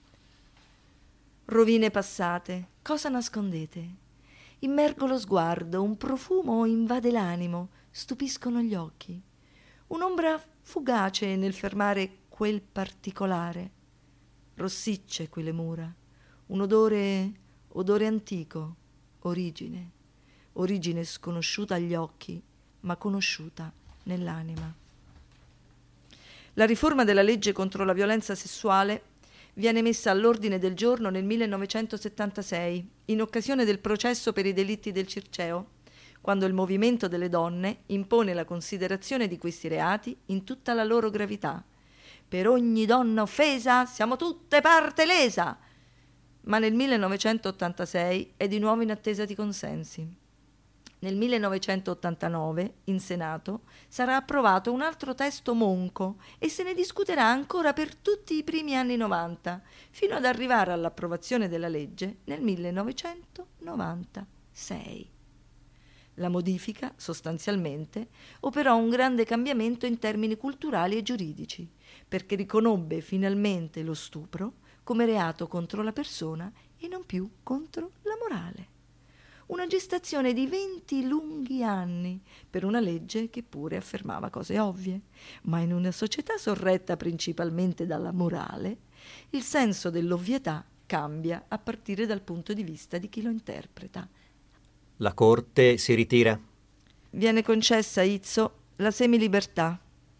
Rovine passate, cosa nascondete? Immergo lo sguardo, un profumo invade l'animo, stupiscono gli occhi. Un'ombra fugace nel fermare quel particolare. Rossicce qui le mura, un odore, odore antico, origine, origine sconosciuta agli occhi, ma conosciuta nell'anima. La riforma della legge contro la violenza sessuale viene messa all'ordine del giorno nel millenovecentosettantasei, in occasione del processo per i delitti del Circeo, quando il movimento delle donne impone la considerazione di questi reati in tutta la loro gravità. Per ogni donna offesa siamo tutte parte lesa. Ma nel millenovecentottantasei è di nuovo in attesa di consensi. Nel millenovecentottantanove, in Senato, sarà approvato un altro testo monco e se ne discuterà ancora per tutti i primi anni novanta, fino ad arrivare all'approvazione della legge nel millenovecentonovantasei. La modifica, sostanzialmente, operò un grande cambiamento in termini culturali e giuridici, perché riconobbe finalmente lo stupro come reato contro la persona e non più contro la morale. Una gestazione di venti lunghi anni per una legge che pure affermava cose ovvie, ma in una società sorretta principalmente dalla morale, il senso dell'ovvietà cambia a partire dal punto di vista di chi lo interpreta. La corte si ritira. Viene concessa a Izzo la semilibertà.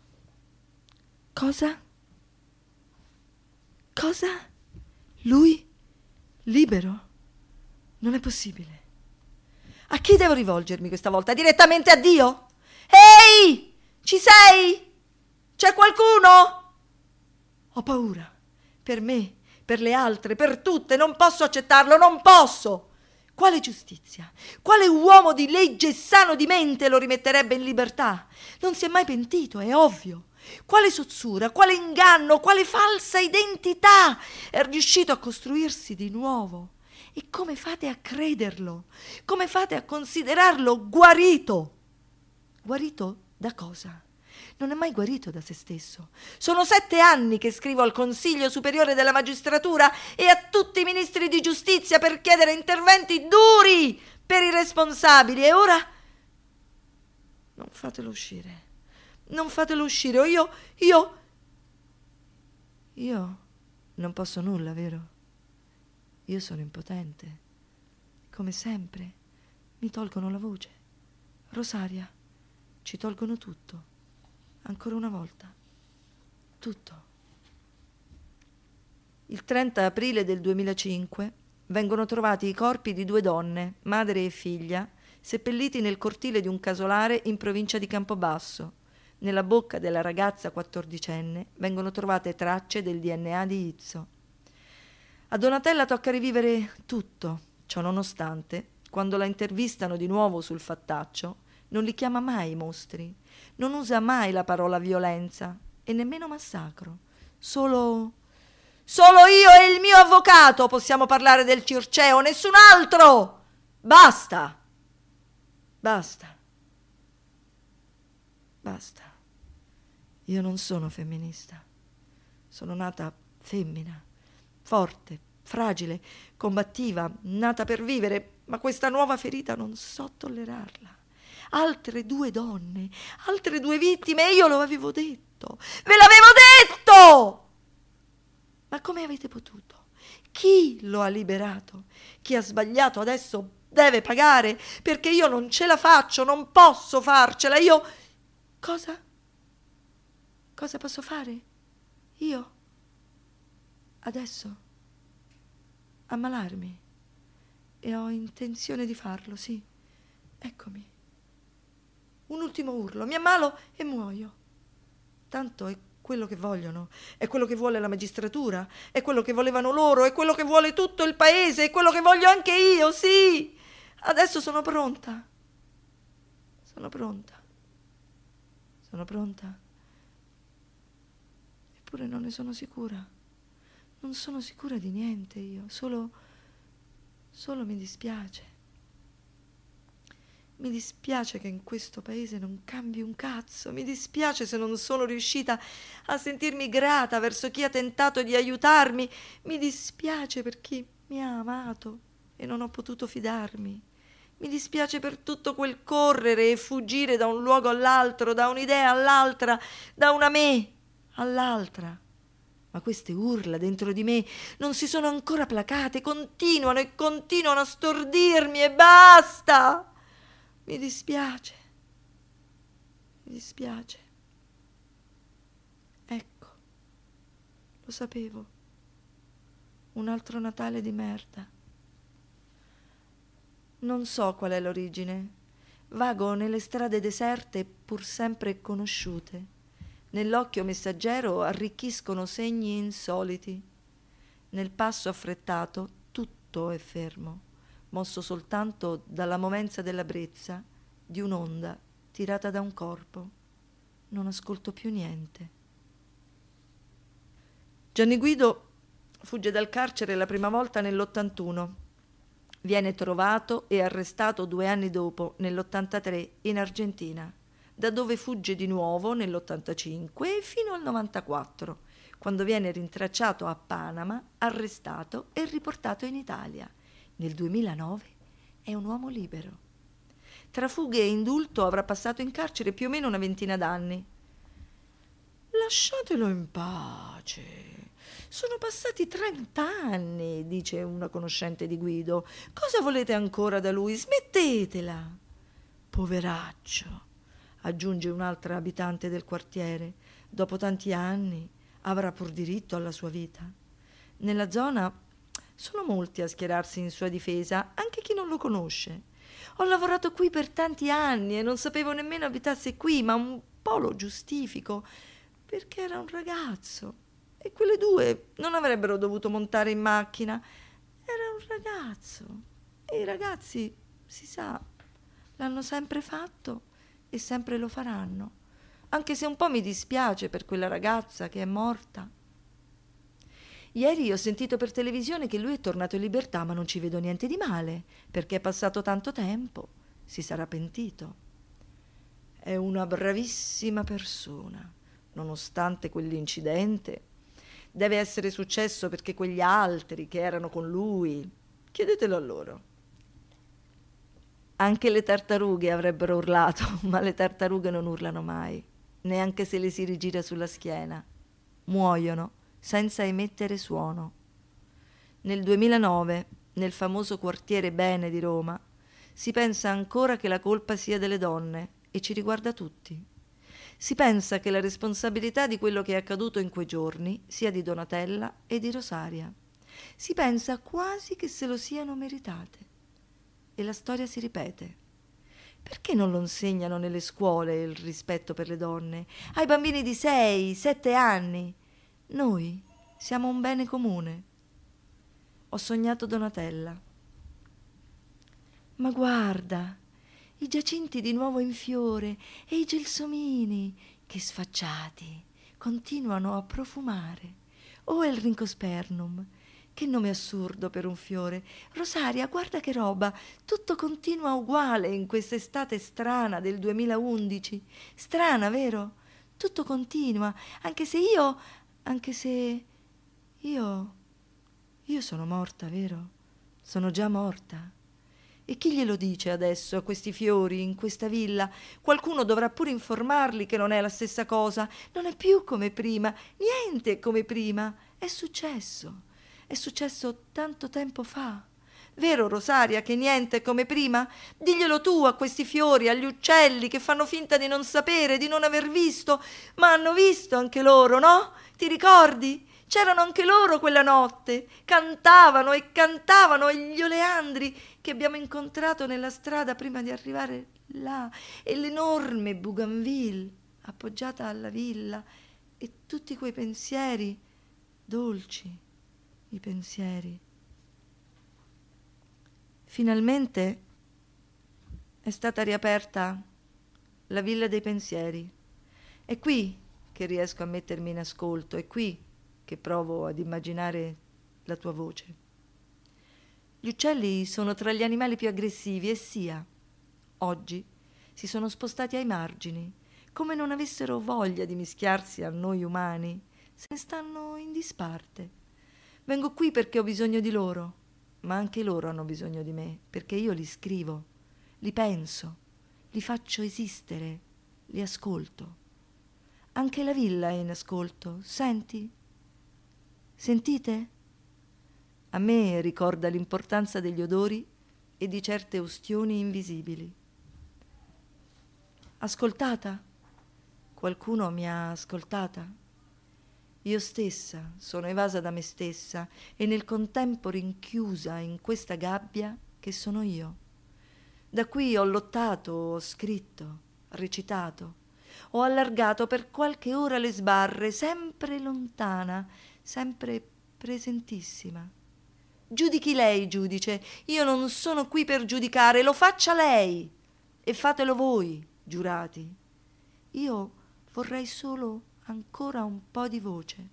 Cosa? Cosa? Lui? Libero? Non è possibile. A chi devo rivolgermi questa volta? Direttamente a Dio? Ehi! Ci sei? C'è qualcuno? Ho paura. Per me, per le altre, per tutte. Non posso accettarlo, non posso. Quale giustizia? Quale uomo di legge e sano di mente lo rimetterebbe in libertà? Non si è mai pentito, è ovvio. Quale sozzura, quale inganno, quale falsa identità è riuscito a costruirsi di nuovo? E come fate a crederlo? Come fate a considerarlo guarito? Guarito da cosa? Non è mai guarito da se stesso. Sono sette anni che scrivo al Consiglio Superiore della Magistratura e a tutti i ministri di giustizia per chiedere interventi duri per i responsabili e ora non fatelo uscire. Non fatelo uscire o io, io, io non posso nulla, vero? Io sono impotente. Come sempre, mi tolgono la voce. Rosaria, ci tolgono tutto. Ancora una volta. Tutto. Il trenta aprile del duemilacinque vengono trovati i corpi di due donne, madre e figlia, seppelliti nel cortile di un casolare in provincia di Campobasso. Nella bocca della ragazza quattordicenne vengono trovate tracce del D N A di Izzo. A Donatella tocca rivivere tutto. Ciò nonostante, quando la intervistano di nuovo sul fattaccio, non li chiama mai i mostri, non usa mai la parola violenza e nemmeno massacro. Solo... Solo io e il mio avvocato possiamo parlare del Circeo, nessun altro! Basta! Basta. Basta. Io non sono femminista. Sono nata femmina, forte, fragile, combattiva, nata per vivere, ma questa nuova ferita non so tollerarla. Altre due donne, altre due vittime, e io lo avevo detto, ve l'avevo detto! Ma come avete potuto? Chi lo ha liberato? Chi ha sbagliato adesso deve pagare, perché io non ce la faccio, non posso farcela, io... Cosa? Cosa posso fare? Io? Adesso? Ammalarmi? E ho intenzione di farlo, sì. Eccomi. Un ultimo urlo, mi ammalo e muoio. Tanto è quello che vogliono, è quello che vuole la magistratura, è quello che volevano loro, è quello che vuole tutto il paese, è quello che voglio anche io, sì. Adesso sono pronta. Sono pronta. Sono pronta. Eppure non ne sono sicura. Non sono sicura di niente io, solo, solo mi dispiace. Mi dispiace che in questo paese non cambi un cazzo, mi dispiace se non sono riuscita a sentirmi grata verso chi ha tentato di aiutarmi, mi dispiace per chi mi ha amato e non ho potuto fidarmi, mi dispiace per tutto quel correre e fuggire da un luogo all'altro, da un'idea all'altra, da una me all'altra. Ma queste urla dentro di me non si sono ancora placate, continuano e continuano a stordirmi e basta! Mi dispiace, mi dispiace. Ecco, lo sapevo. Un altro Natale di merda. Non so qual è l'origine. Vago nelle strade deserte pur sempre conosciute. Nell'occhio messaggero arricchiscono segni insoliti. Nel passo affrettato tutto è fermo, mosso soltanto dalla momenza della brezza di un'onda tirata da un corpo. Non ascolto più niente. Gianni Guido fugge dal carcere la prima volta nell'ottantuno. Viene trovato e arrestato due anni dopo, nell'ottantatré, in Argentina, da dove fugge di nuovo nell'ottantacinque fino al novantaquattro, quando viene rintracciato a Panama, arrestato e riportato in Italia. Nel duemilanove è un uomo libero. Tra fughe e indulto avrà passato in carcere più o meno una ventina d'anni. Lasciatelo in pace. Sono passati trent'anni, dice una conoscente di Guido. Cosa volete ancora da lui? Smettetela. Poveraccio, aggiunge un'altra abitante del quartiere. Dopo tanti anni avrà pur diritto alla sua vita. Nella zona sono molti a schierarsi in sua difesa, anche chi non lo conosce. Ho lavorato qui per tanti anni e non sapevo nemmeno abitasse qui, ma un po' lo giustifico, perché era un ragazzo e quelle due non avrebbero dovuto montare in macchina. Era un ragazzo e i ragazzi, si sa, l'hanno sempre fatto e sempre lo faranno, anche se un po' mi dispiace per quella ragazza che è morta. Ieri ho sentito per televisione che lui è tornato in libertà, ma non ci vedo niente di male, perché è passato tanto tempo, si sarà pentito. È una bravissima persona, nonostante quell'incidente. Deve essere successo perché quegli altri che erano con lui, chiedetelo a loro. Anche le tartarughe avrebbero urlato, ma le tartarughe non urlano mai, neanche se le si rigira sulla schiena. Muoiono senza emettere suono. Nel duemilanove, nel famoso quartiere Bene di Roma, si pensa ancora che la colpa sia delle donne e ci riguarda tutti. Si pensa che la responsabilità di quello che è accaduto in quei giorni sia di Donatella e di Rosaria. Si pensa quasi che se lo siano meritate. E la storia si ripete. Perché non lo insegnano nelle scuole il rispetto per le donne? Ai bambini di sei, sette anni. Noi siamo un bene comune. Ho sognato Donatella. Ma guarda, i giacinti di nuovo in fiore e i gelsomini, che sfacciati, continuano a profumare. Oh, il rincospernum, che nome assurdo per un fiore. Rosaria, guarda che roba, tutto continua uguale in quest'estate strana del duemilaundici. Strana, vero? tutto continua, anche se io, anche se io, io sono morta, vero? Sono già morta. E chi glielo dice adesso a questi fiori, in questa villa? Qualcuno dovrà pure informarli che non è la stessa cosa. Non è più come prima, niente come prima. È successo, è successo tanto tempo fa. Vero, Rosaria, che niente è come prima? Diglielo tu a questi fiori, agli uccelli che fanno finta di non sapere, di non aver visto, ma hanno visto anche loro, no? Ti ricordi? C'erano anche loro quella notte, cantavano e cantavano, e gli oleandri che abbiamo incontrato nella strada prima di arrivare là, e l'enorme bougainville appoggiata alla villa, e tutti quei pensieri dolci, i pensieri. Finalmente è stata riaperta la villa dei pensieri. È qui che riesco a mettermi in ascolto, è qui che provo ad immaginare la tua voce. Gli uccelli sono tra gli animali più aggressivi e sia, oggi, si sono spostati ai margini, come non avessero voglia di mischiarsi a noi umani, se ne stanno in disparte. Vengo qui perché ho bisogno di loro, ma anche loro hanno bisogno di me, perché io li scrivo, li penso, li faccio esistere, li ascolto. Anche la villa è in ascolto, senti? Sentite? A me ricorda l'importanza degli odori e di certe ustioni invisibili. Ascoltata? Qualcuno mi ha ascoltata? Io stessa sono evasa da me stessa e nel contempo rinchiusa in questa gabbia che sono io. Da qui ho lottato, ho scritto, recitato, ho allargato per qualche ora le sbarre, sempre lontana, sempre presentissima. Giudichi lei, giudice, io non sono qui per giudicare, lo faccia lei e fatelo voi, giurati. Io vorrei solo ancora un po' di voce.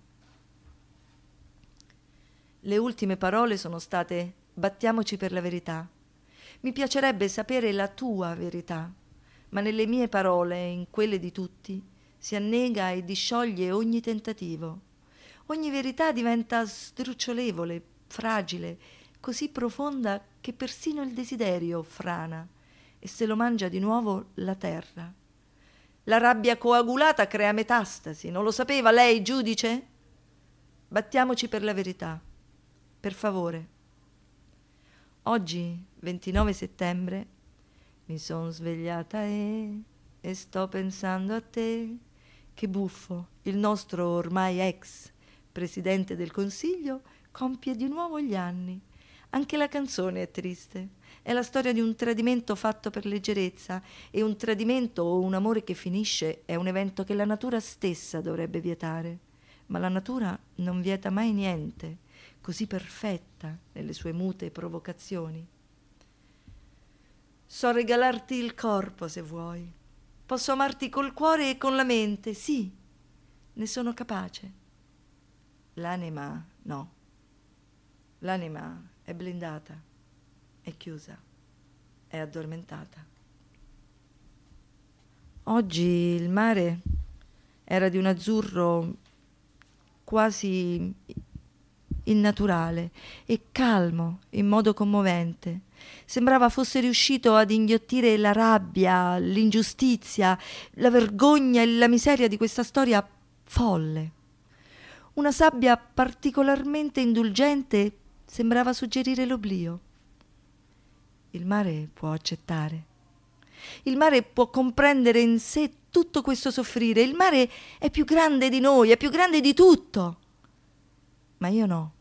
Le ultime parole sono state: battiamoci per la verità. Mi piacerebbe sapere la tua verità, ma nelle mie parole e in quelle di tutti si annega e discioglie ogni tentativo. Ogni verità diventa sdrucciolevole, fragile, così profonda che persino il desiderio frana e se lo mangia di nuovo la terra. La rabbia coagulata crea metastasi, non lo sapeva lei, giudice? Battiamoci per la verità, per favore. Oggi, ventinove settembre, mi son svegliata e, e sto pensando a te. Che buffo, il nostro ormai ex Presidente del Consiglio compie di nuovo gli anni. Anche la canzone è triste. È la storia di un tradimento fatto per leggerezza, e un tradimento o un amore che finisce è un evento che la natura stessa dovrebbe vietare. Ma la natura non vieta mai niente, così perfetta nelle sue mute provocazioni. So regalarti il corpo se vuoi. Posso amarti col cuore e con la mente, sì, ne sono capace. L'anima no. L'anima è blindata, è chiusa, è addormentata. Oggi il mare era di un azzurro quasi innaturale e calmo in modo commovente. Sembrava fosse riuscito ad inghiottire la rabbia, l'ingiustizia, la vergogna e la miseria di questa storia folle. Una sabbia particolarmente indulgente sembrava suggerire l'oblio. Il mare può accettare. Il mare può comprendere in sé tutto questo soffrire. Il mare è più grande di noi, è più grande di tutto. Ma io no.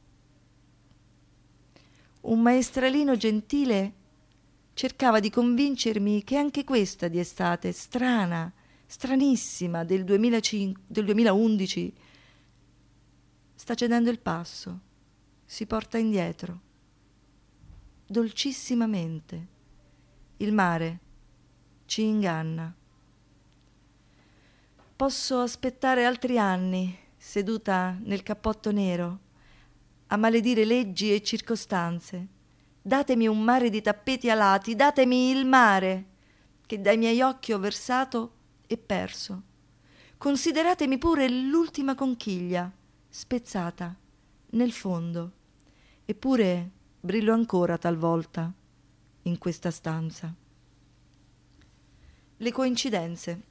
Un maestralino gentile cercava di convincermi che anche questa di estate strana, stranissima del duemilacinque, del duemilaundici sta cedendo il passo, si porta indietro. Dolcissimamente. Il mare ci inganna. Posso aspettare altri anni, seduta nel cappotto nero, a maledire leggi e circostanze. Datemi un mare di tappeti alati, datemi il mare che dai miei occhi ho versato e perso. Consideratemi pure l'ultima conchiglia, spezzata, nel fondo. Eppure brillo ancora talvolta in questa stanza. Le coincidenze.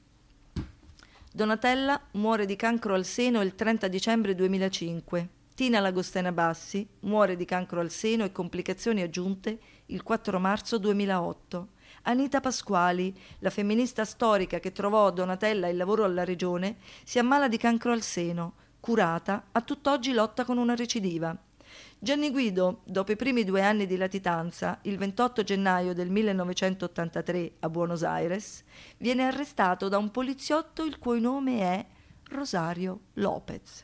Donatella muore di cancro al seno il trenta dicembre duemilacinque. Tina Lagostena Bassi muore di cancro al seno e complicazioni aggiunte il quattro marzo duemilaotto. Anita Pasquali, la femminista storica che trovò a Donatella il lavoro alla Regione, si ammala di cancro al seno, curata, a tutt'oggi lotta con una recidiva. Gianni Guido, dopo i primi due anni di latitanza, il ventotto gennaio del millenovecentottantatré a Buenos Aires, viene arrestato da un poliziotto il cui nome è Rosario Lopez.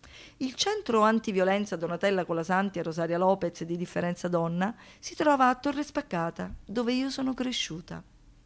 Il centro antiviolenza Donatella Colasanti e Rosaria Lopez di Differenza Donna si trova a Torre Spaccata, dove io sono cresciuta.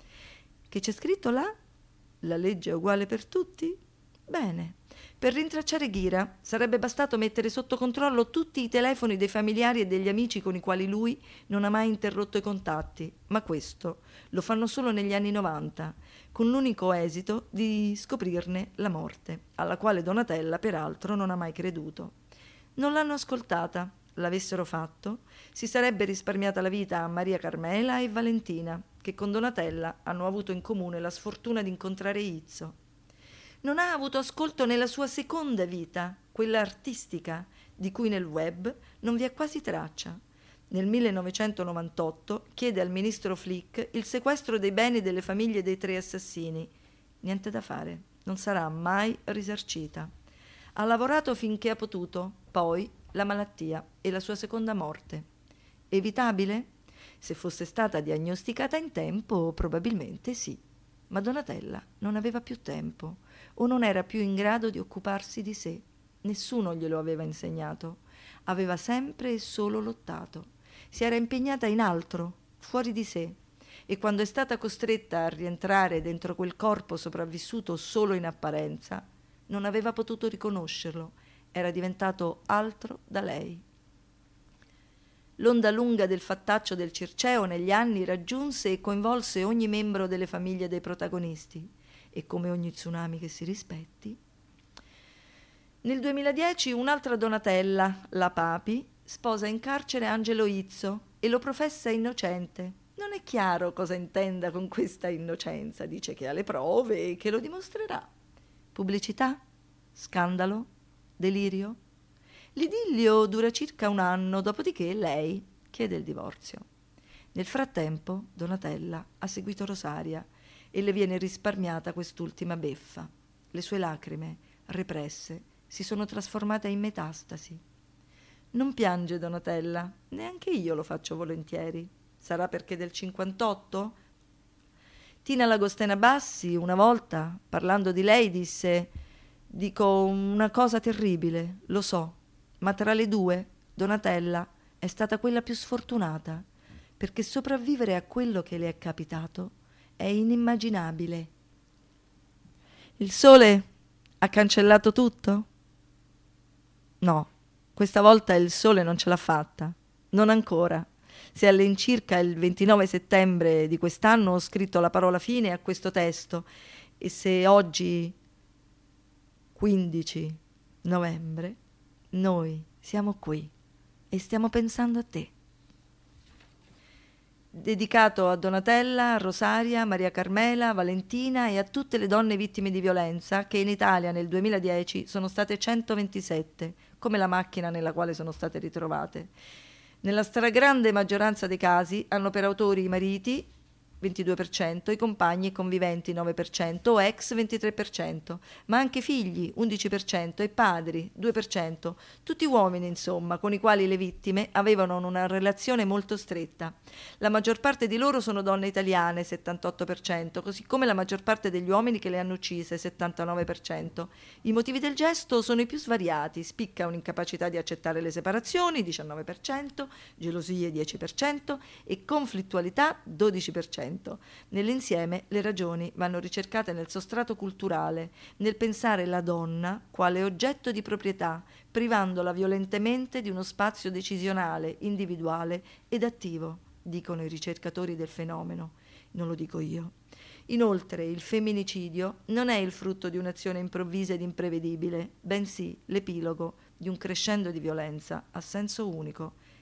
Che c'è scritto là? La legge è uguale per tutti? Bene. Per rintracciare Ghira sarebbe bastato mettere sotto controllo tutti i telefoni dei familiari e degli amici con i quali lui non ha mai interrotto i contatti, ma questo lo fanno solo negli anni novanta, con l'unico esito di scoprirne la morte, alla quale Donatella peraltro non ha mai creduto. Non l'hanno ascoltata, l'avessero fatto, si sarebbe risparmiata la vita a Maria Carmela e Valentina, che con Donatella hanno avuto in comune la sfortuna di incontrare Izzo. Non ha avuto ascolto nella sua seconda vita, quella artistica, di cui nel web non vi è quasi traccia. Nel millenovecentonovantotto chiede al ministro Flick il sequestro dei beni delle famiglie dei tre assassini. Niente da fare, non sarà mai risarcita. Ha lavorato finché ha potuto, poi la malattia e la sua seconda morte. Evitabile? Se fosse stata diagnosticata in tempo, probabilmente sì. Ma Donatella non aveva più tempo o non era più in grado di occuparsi di sé. Nessuno glielo aveva insegnato. Aveva sempre e solo lottato. Si era impegnata in altro, fuori di sé, e quando è stata costretta a rientrare dentro quel corpo sopravvissuto solo in apparenza, non aveva potuto riconoscerlo. Era diventato altro da lei. L'onda lunga del fattaccio del Circeo negli anni raggiunse e coinvolse ogni membro delle famiglie dei protagonisti e, come ogni tsunami che si rispetti, nel duemiladieci un'altra Donatella, la Papi, sposa in carcere Angelo Izzo e lo professa innocente. Non è chiaro cosa intenda con questa innocenza, dice che ha le prove e che lo dimostrerà. Pubblicità? Scandalo? Delirio? L'idillio dura circa un anno, dopodiché lei chiede il divorzio. Nel frattempo Donatella ha seguito Rosaria e le viene risparmiata quest'ultima beffa. Le sue lacrime, represse, si sono trasformate in metastasi. Non piange Donatella, neanche io lo faccio volentieri. Sarà perché del cinquantotto? Tina Lagostena Bassi una volta, parlando di lei, disse: «Dico una cosa terribile, lo so, ma tra le due Donatella è stata quella più sfortunata, perché sopravvivere a quello che le è capitato è inimmaginabile». Il sole ha cancellato tutto? No, questa volta il sole non ce l'ha fatta, non ancora. Se all'incirca il ventinove settembre di quest'anno ho scritto la parola fine a questo testo e se oggi, quindici novembre, noi siamo qui e stiamo pensando a te. Dedicato a Donatella, Rosaria, Maria Carmela, Valentina e a tutte le donne vittime di violenza che in Italia nel duemiladieci sono state centoventisette, come la macchina nella quale sono state ritrovate. Nella stragrande maggioranza dei casi hanno per autori i mariti, ventidue per cento, i compagni e conviventi, nove per cento, o ex, ventitré per cento, ma anche figli, undici per cento, e padri, due per cento, tutti uomini, insomma, con i quali le vittime avevano una relazione molto stretta. La maggior parte di loro sono donne italiane, settantotto per cento, così come la maggior parte degli uomini che le hanno uccise, settantanove per cento. I motivi del gesto sono i più svariati: spicca un'incapacità di accettare le separazioni, diciannove per cento, gelosie, dieci per cento, e conflittualità, dodici per cento. Nell'insieme le ragioni vanno ricercate nel sostrato culturale, nel pensare la donna quale oggetto di proprietà, privandola violentemente di uno spazio decisionale, individuale ed attivo, dicono i ricercatori del fenomeno, non lo dico io. Inoltre, il femminicidio non è il frutto di un'azione improvvisa ed imprevedibile, bensì l'epilogo di un crescendo di violenza a senso unico